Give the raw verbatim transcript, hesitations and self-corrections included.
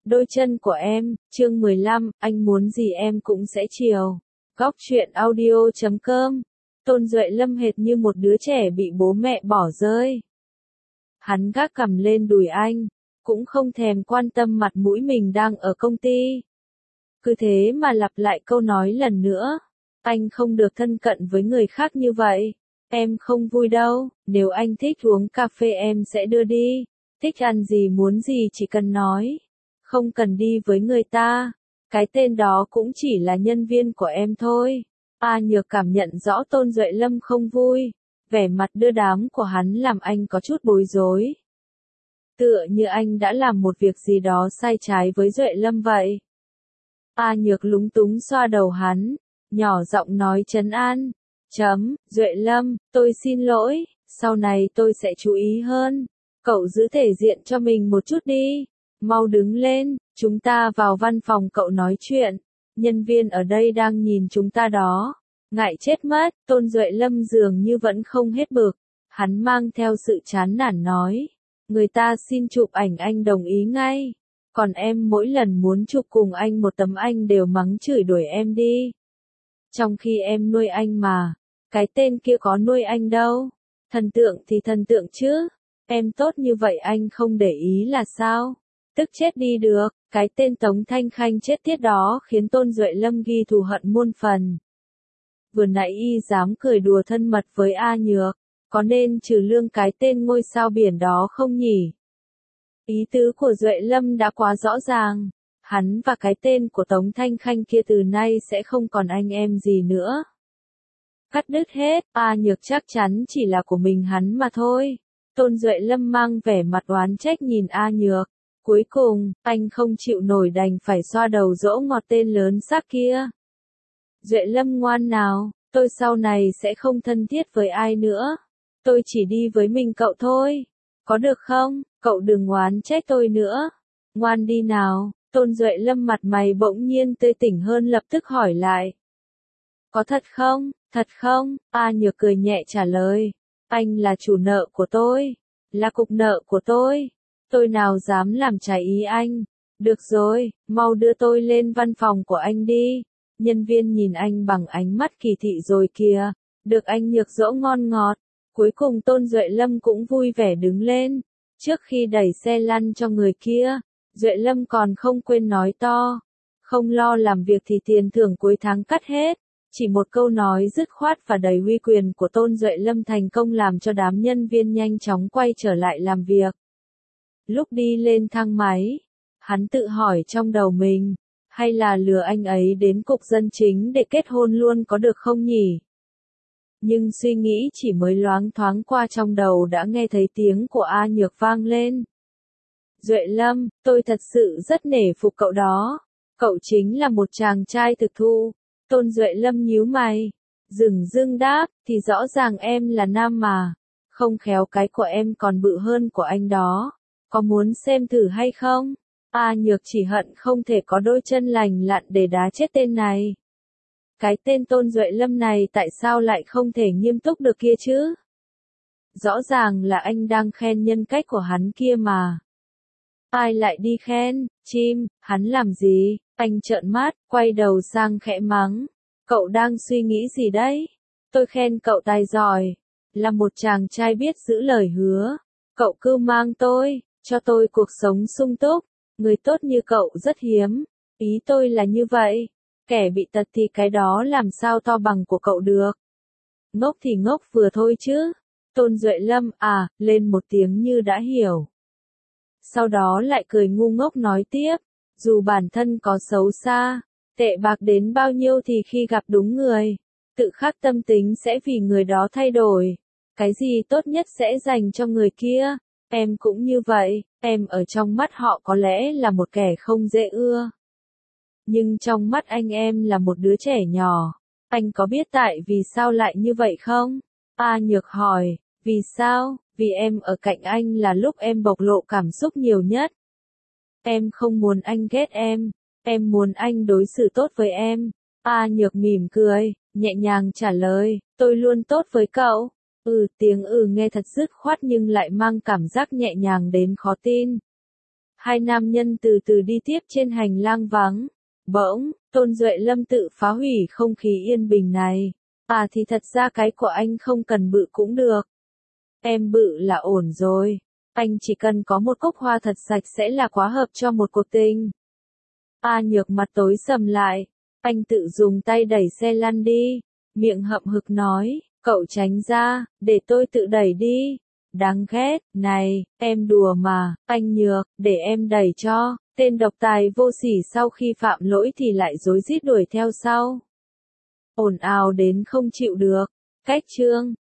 Đôi chân của em, chương mười lăm, anh muốn gì em cũng sẽ chiều. Góc truyện audio chấm com. Tôn Duệ Lâm hệt như một đứa trẻ bị bố mẹ bỏ rơi. Hắn gác cằm lên đùi anh, cũng không thèm quan tâm mặt mũi mình đang ở công ty. Cứ thế mà lặp lại câu nói lần nữa. Anh không được thân cận với người khác như vậy. Em không vui đâu, nếu anh thích uống cà phê em sẽ đưa đi. Thích ăn gì muốn gì chỉ cần nói. Không cần đi với người ta. Cái tên đó cũng chỉ là nhân viên của em thôi. A Nhược cảm nhận rõ Tôn Duệ Lâm không vui. Vẻ mặt đưa đám của hắn làm anh có chút bối rối. Tựa như anh đã làm một việc gì đó sai trái với Duệ Lâm vậy. A Nhược lúng túng xoa đầu hắn, nhỏ giọng nói trấn an. Chấm, Duệ Lâm, tôi xin lỗi, sau này tôi sẽ chú ý hơn. Cậu giữ thể diện cho mình một chút đi. Mau đứng lên, chúng ta vào văn phòng cậu nói chuyện. Nhân viên ở đây đang nhìn chúng ta đó. Ngại chết mất, Tôn Duệ Lâm dường như vẫn không hết bực. Hắn mang theo sự chán nản nói. Người ta xin chụp ảnh anh đồng ý ngay. Còn em mỗi lần muốn chụp cùng anh một tấm anh đều mắng chửi đuổi em đi. Trong khi em nuôi anh mà. Cái tên kia có nuôi anh đâu. Thần tượng thì thần tượng chứ. Em tốt như vậy anh không để ý là sao? Tức chết đi được, cái tên Tống Thanh Khanh chết tiết đó khiến Tôn Duệ Lâm ghi thù hận muôn phần. Vừa nãy y dám cười đùa thân mật với A Nhược, có nên trừ lương cái tên ngôi sao biển đó không nhỉ? Ý tứ của Duệ Lâm đã quá rõ ràng, hắn và cái tên của Tống Thanh Khanh kia từ nay sẽ không còn anh em gì nữa. Cắt đứt hết, A Nhược chắc chắn chỉ là của mình hắn mà thôi. Tôn Duệ Lâm mang vẻ mặt oán trách nhìn A Nhược. Cuối cùng, anh không chịu nổi đành phải xoa đầu dỗ ngọt tên lớn xác kia. Duệ Lâm ngoan nào, tôi sau này sẽ không thân thiết với ai nữa. Tôi chỉ đi với mình cậu thôi. Có được không? Cậu đừng oán trách tôi nữa. Ngoan đi nào. Tôn Duệ Lâm mặt mày bỗng nhiên tươi tỉnh hơn lập tức hỏi lại. Có thật không? Thật không? A Nhược cười nhẹ trả lời. Anh là chủ nợ của tôi. Là cục nợ của tôi. Tôi nào dám làm trái ý anh. Được rồi, mau đưa tôi lên văn phòng của anh đi. Nhân viên nhìn anh bằng ánh mắt kỳ thị rồi kìa. Được anh Nhược dỗ ngon ngọt. Cuối cùng Tôn Duệ Lâm cũng vui vẻ đứng lên. Trước khi đẩy xe lăn cho người kia, Duệ Lâm còn không quên nói to. Không lo làm việc thì tiền thưởng cuối tháng cắt hết. Chỉ một câu nói dứt khoát và đầy uy quyền của Tôn Duệ Lâm thành công làm cho đám nhân viên nhanh chóng quay trở lại làm việc. Lúc đi lên thang máy, hắn tự hỏi trong đầu mình, hay là lừa anh ấy đến cục dân chính để kết hôn luôn có được không nhỉ? Nhưng suy nghĩ chỉ mới loáng thoáng qua trong đầu đã nghe thấy tiếng của A Nhược vang lên. Duệ Lâm, tôi thật sự rất nể phục cậu đó. Cậu chính là một chàng trai thực thụ. Tôn Duệ Lâm nhíu mày. Dừng dưng đáp, thì rõ ràng em là nam mà. Không khéo cái của em còn bự hơn của anh đó. Có muốn xem thử hay không? A Nhược chỉ hận không thể có đôi chân lành lặn để đá chết tên này. Cái tên Tôn Duệ Lâm này tại sao lại không thể nghiêm túc được kia chứ? Rõ ràng là anh đang khen nhân cách của hắn kia mà. Ai lại đi khen, chim, hắn làm gì? Anh trợn mắt, quay đầu sang khẽ mắng. Cậu đang suy nghĩ gì đấy? Tôi khen cậu tài giỏi, là một chàng trai biết giữ lời hứa. Cậu cứ mang tôi, cho tôi cuộc sống sung túc. Người tốt như cậu rất hiếm. Ý tôi là như vậy. Kẻ bị tật thì cái đó làm sao to bằng của cậu được. Ngốc thì ngốc vừa thôi chứ. Tôn Duệ Lâm à, lên một tiếng như đã hiểu. Sau đó lại cười ngu ngốc nói tiếp. Dù bản thân có xấu xa, tệ bạc đến bao nhiêu thì khi gặp đúng người, tự khắc tâm tính sẽ vì người đó thay đổi. Cái gì tốt nhất sẽ dành cho người kia. Em cũng như vậy, em ở trong mắt họ có lẽ là một kẻ không dễ ưa. Nhưng trong mắt anh em là một đứa trẻ nhỏ. Anh có biết tại vì sao lại như vậy không? A Nhược hỏi, vì sao? Vì em ở cạnh anh là lúc em bộc lộ cảm xúc nhiều nhất. Em không muốn anh ghét em, em muốn anh đối xử tốt với em. A Nhược mỉm cười, nhẹ nhàng trả lời, tôi luôn tốt với cậu. Ừ, tiếng ừ nghe thật dứt khoát nhưng lại mang cảm giác nhẹ nhàng đến khó tin. Hai nam nhân từ từ đi tiếp trên hành lang vắng. Bỗng, Tôn Duệ Lâm tự phá hủy không khí yên bình này. À thì thật ra cái của anh không cần bự cũng được. Em bự là ổn rồi. Anh chỉ cần có một cốc hoa thật sạch sẽ là quá hợp cho một cuộc tình. A Nhược mặt tối sầm lại. Anh tự dùng tay đẩy xe lăn đi. Miệng hậm hực nói, cậu tránh ra, để tôi tự đẩy đi. Đáng ghét, này, em đùa mà, anh Nhược, để em đẩy cho. Tên độc tài vô sỉ sau khi phạm lỗi thì lại rối rít đuổi theo sau. Ồn ào đến không chịu được. Cách chương